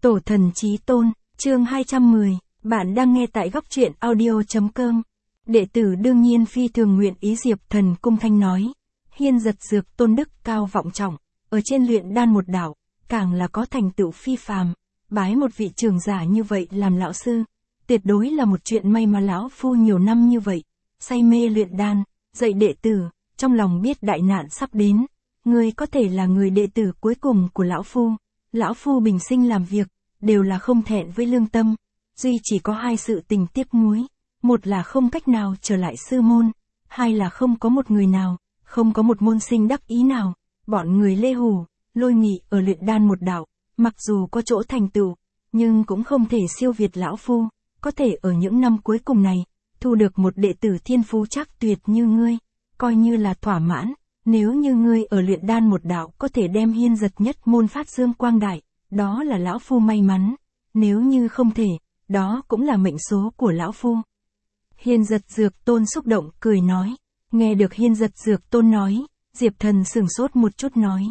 Tổ thần chí tôn, chương 210, bạn đang nghe tại góc truyện audio.com. Đệ tử đương nhiên phi thường nguyện ý Diệp Thần cung thanh nói. Hiên Giật Dược tôn đức cao vọng trọng, ở trên luyện đan một đạo, càng là có thành tựu phi phàm, bái một vị trưởng giả như vậy làm lão sư, tuyệt đối là một chuyện may mà lão phu nhiều năm như vậy, say mê luyện đan, dạy đệ tử, trong lòng biết đại nạn sắp đến, ngươi có thể là người đệ tử cuối cùng của lão phu. Lão phu bình sinh làm việc, đều là không thẹn với lương tâm, duy chỉ có hai sự tình tiếc nuối, một là không cách nào trở lại sư môn, hai là không có một người nào, không có một môn sinh đắc ý nào, bọn người Lê Hủ, Lôi Nghị ở luyện đan một đạo, mặc dù có chỗ thành tựu, nhưng cũng không thể siêu việt lão phu, có thể ở những năm cuối cùng này, thu được một đệ tử thiên phú chắc tuyệt như ngươi, coi như là thỏa mãn. Nếu như ngươi ở luyện đan một đạo có thể đem Hiên Giật nhất môn phát dương quang đại, đó là lão phu may mắn, nếu như không thể, đó cũng là mệnh số của lão phu. Hiên Giật Dược tôn xúc động cười nói, nghe được Hiên Giật Dược tôn nói, Diệp Thần sửng sốt một chút nói.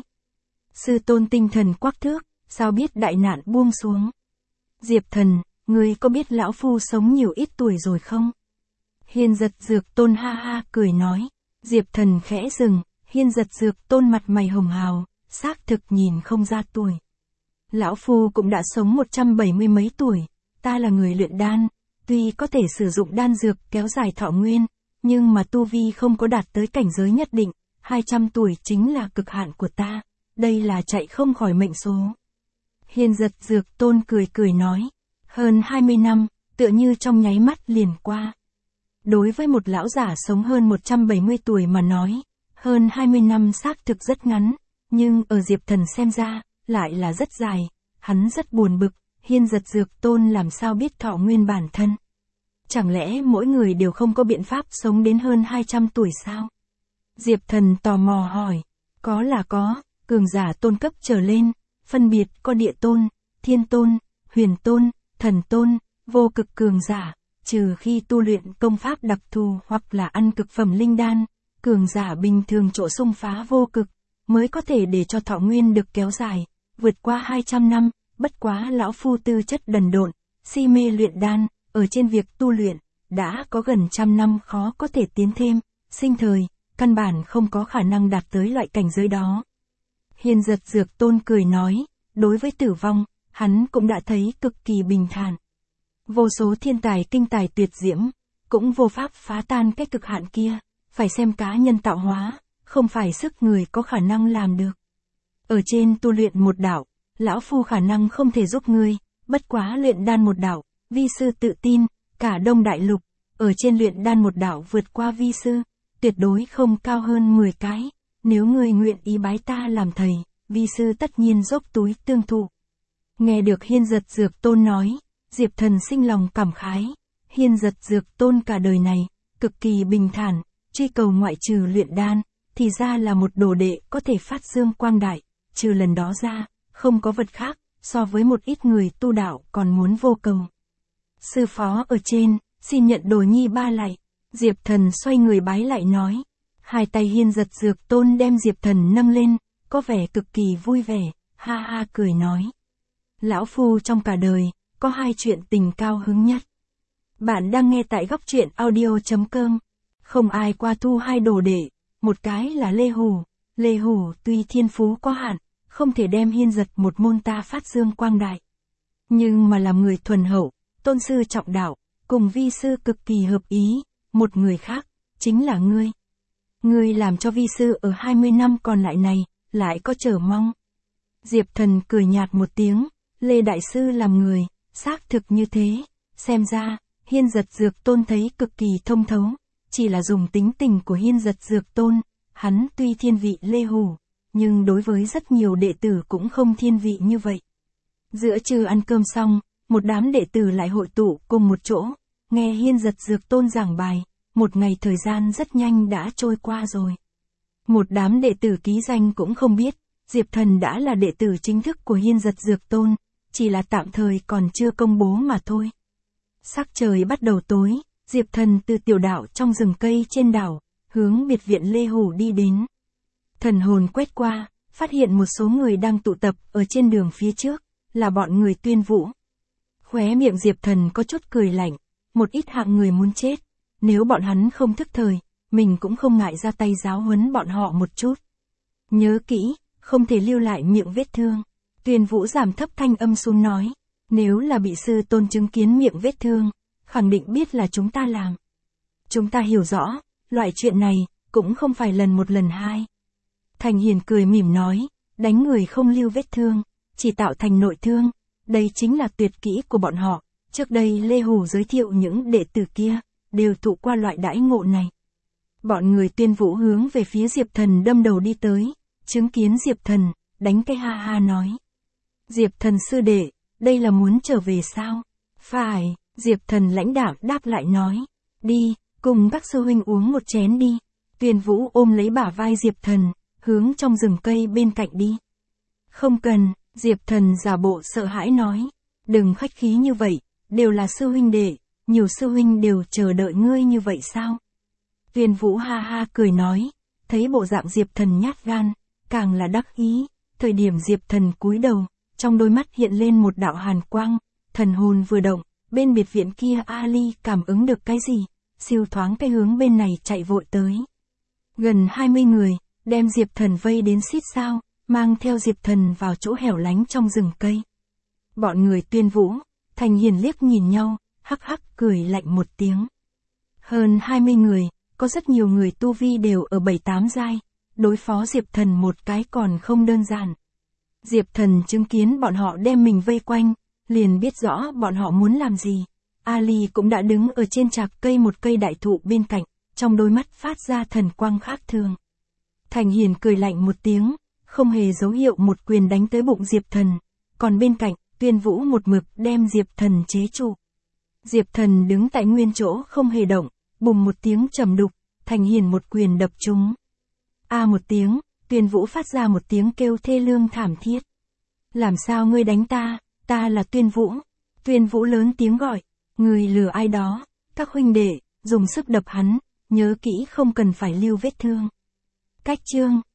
Sư tôn tinh thần quắc thước, sao biết đại nạn buông xuống? Diệp Thần, ngươi có biết lão phu sống nhiều ít tuổi rồi không? Hiên Giật Dược tôn ha ha cười nói, Diệp Thần khẽ dừng. Hiên Giật Dược tôn mặt mày hồng hào, xác thực nhìn không ra tuổi. Lão phu cũng đã sống 170 mấy tuổi, ta là người luyện đan, tuy có thể sử dụng đan dược kéo dài thọ nguyên, nhưng mà tu vi không có đạt tới cảnh giới nhất định, 200 tuổi chính là cực hạn của ta, đây là chạy không khỏi mệnh số. Hiên Giật Dược tôn cười cười nói, hơn 20 năm, tựa như trong nháy mắt liền qua. Đối với một lão giả sống hơn 170 tuổi mà nói, hơn 20 năm xác thực rất ngắn, nhưng ở Diệp Thần xem ra, lại là rất dài, hắn rất buồn bực, Hiên Giật Dược tôn làm sao biết thọ nguyên bản thân. Chẳng lẽ mỗi người đều không có biện pháp sống đến hơn 200 tuổi sao? Diệp Thần tò mò hỏi, có là có, cường giả tôn cấp trở lên, phân biệt có địa tôn, thiên tôn, huyền tôn, thần tôn, vô cực cường giả, trừ khi tu luyện công pháp đặc thù hoặc là ăn cực phẩm linh đan. Cường giả bình thường chỗ xung phá vô cực, mới có thể để cho thọ nguyên được kéo dài, vượt qua 200 năm, bất quá lão phu tư chất đần độn, si mê luyện đan, ở trên việc tu luyện, đã có gần 100 năm khó có thể tiến thêm, sinh thời, căn bản không có khả năng đạt tới loại cảnh giới đó. Hiên Giật Dược tôn cười nói, đối với tử vong, hắn cũng đã thấy cực kỳ bình thản. Vô số thiên tài kinh tài tuyệt diễm, cũng vô pháp phá tan cái cực hạn kia. Phải xem cá nhân tạo hóa, không phải sức người có khả năng làm được. Ở trên tu luyện một đạo, lão phu khả năng không thể giúp ngươi, bất quá luyện đan một đạo, vi sư tự tin, cả Đông Đại Lục, ở trên luyện đan một đạo vượt qua vi sư, tuyệt đối không cao hơn 10 cái, nếu ngươi nguyện ý bái ta làm thầy, vi sư tất nhiên dốc túi tương thụ. Nghe được Hiên Giật Dược tôn nói, Diệp Thần sinh lòng cảm khái, Hiên Giật Dược tôn cả đời này, cực kỳ bình thản. Truy cầu ngoại trừ luyện đan, thì ra là một đồ đệ có thể phát dương quang đại, trừ lần đó ra, không có vật khác, so với một ít người tu đạo còn muốn vô cầu. Sư phó ở trên, xin nhận đồ nhi ba lạy, Diệp Thần xoay người bái lại nói, hai tay Hiên Giật Dược tôn đem Diệp Thần nâng lên, có vẻ cực kỳ vui vẻ, ha ha cười nói. Lão phu trong cả đời, có hai chuyện tình cao hứng nhất. Bạn đang nghe tại góc truyện audio.com. Không ai qua thu hai đồ đệ, một cái là Lê Hủ tuy thiên phú có hạn, không thể đem Hiên Giật một môn ta phát dương quang đại. Nhưng mà làm người thuần hậu, tôn sư trọng đạo, cùng vi sư cực kỳ hợp ý, một người khác, chính là ngươi. Ngươi làm cho vi sư ở 20 năm còn lại này, lại có chờ mong. Diệp Thần cười nhạt một tiếng, Lê Đại Sư làm người, xác thực như thế, xem ra, Hiên Giật Dược tôn thấy cực kỳ thông thấu. Chỉ là dùng tính tình của Hiên Giật Dược tôn, hắn tuy thiên vị Lê Hủ, nhưng đối với rất nhiều đệ tử cũng không thiên vị như vậy. Giữa trưa ăn cơm xong, một đám đệ tử lại hội tụ cùng một chỗ, nghe Hiên Giật Dược tôn giảng bài, một ngày thời gian rất nhanh đã trôi qua rồi. Một đám đệ tử ký danh cũng không biết, Diệp Thần đã là đệ tử chính thức của Hiên Giật Dược tôn, chỉ là tạm thời còn chưa công bố mà thôi. Sắc trời bắt đầu tối. Diệp Thần từ tiểu đảo trong rừng cây trên đảo, hướng biệt viện Lê Hủ đi đến. Thần hồn quét qua, phát hiện một số người đang tụ tập ở trên đường phía trước, là bọn người Tuyên Vũ. Khóe miệng Diệp Thần có chút cười lạnh, một ít hạng người muốn chết, nếu bọn hắn không thức thời, mình cũng không ngại ra tay giáo huấn bọn họ một chút. Nhớ kỹ, không thể lưu lại miệng vết thương. Tuyên Vũ giảm thấp thanh âm xuống nói, nếu là bị sư tôn chứng kiến miệng vết thương, khẳng định biết là chúng ta làm. Chúng ta hiểu rõ, loại chuyện này, cũng không phải lần một lần hai. Thành Hiền cười mỉm nói, đánh người không lưu vết thương, chỉ tạo thành nội thương, đây chính là tuyệt kỹ của bọn họ. Trước đây Lê Hủ giới thiệu những đệ tử kia, đều thụ qua loại đãi ngộ này. Bọn người Tuyên Vũ hướng về phía Diệp Thần đâm đầu đi tới, chứng kiến Diệp Thần, đánh cái ha ha nói. Diệp Thần sư đệ, đây là muốn trở về sao? Phải, Diệp Thần lãnh đạm đáp lại nói. Đi, cùng các sư huynh uống một chén đi. Tuyên Vũ ôm lấy bả vai Diệp Thần, hướng trong rừng cây bên cạnh đi. Không cần, Diệp Thần giả bộ sợ hãi nói. Đừng khách khí như vậy, đều là sư huynh đệ, nhiều sư huynh đều chờ đợi ngươi như vậy sao? Tuyên Vũ ha ha cười nói, thấy bộ dạng Diệp Thần nhát gan, càng là đắc ý. Thời điểm Diệp Thần cúi đầu, trong đôi mắt hiện lên một đạo hàn quang, thần hồn vừa động, bên biệt viện kia Ali cảm ứng được cái gì, siêu thoáng cái hướng bên này chạy vội tới. Gần 20 người, đem Diệp Thần vây đến xít sao, mang theo Diệp Thần vào chỗ hẻo lánh trong rừng cây. Bọn người Tuyên Vũ, Thành Hiền liếc nhìn nhau, hắc hắc cười lạnh một tiếng. Hơn 20 người, có rất nhiều người tu vi đều ở 7-8 giai, đối phó Diệp Thần một cái còn không đơn giản. Diệp Thần chứng kiến bọn họ đem mình vây quanh, liền biết rõ bọn họ muốn làm gì. Ali cũng đã đứng ở trên trạc cây một cây đại thụ bên cạnh, trong đôi mắt phát ra thần quang khác thường. Thành Hiền cười lạnh một tiếng, không hề dấu hiệu một quyền đánh tới bụng Diệp Thần, còn bên cạnh, Tuyên Vũ một mực đem Diệp Thần chế trụ. Diệp Thần đứng tại nguyên chỗ không hề động, bùng một tiếng trầm đục, Thành Hiền một quyền đập trúng. A một tiếng, Tuyên Vũ phát ra một tiếng kêu thê lương thảm thiết. Làm sao ngươi đánh ta, ta là Tuyên Vũ. Tuyên Vũ lớn tiếng gọi, ngươi lừa ai đó, các huynh đệ, dùng sức đập hắn, nhớ kỹ không cần phải lưu vết thương. Cách chương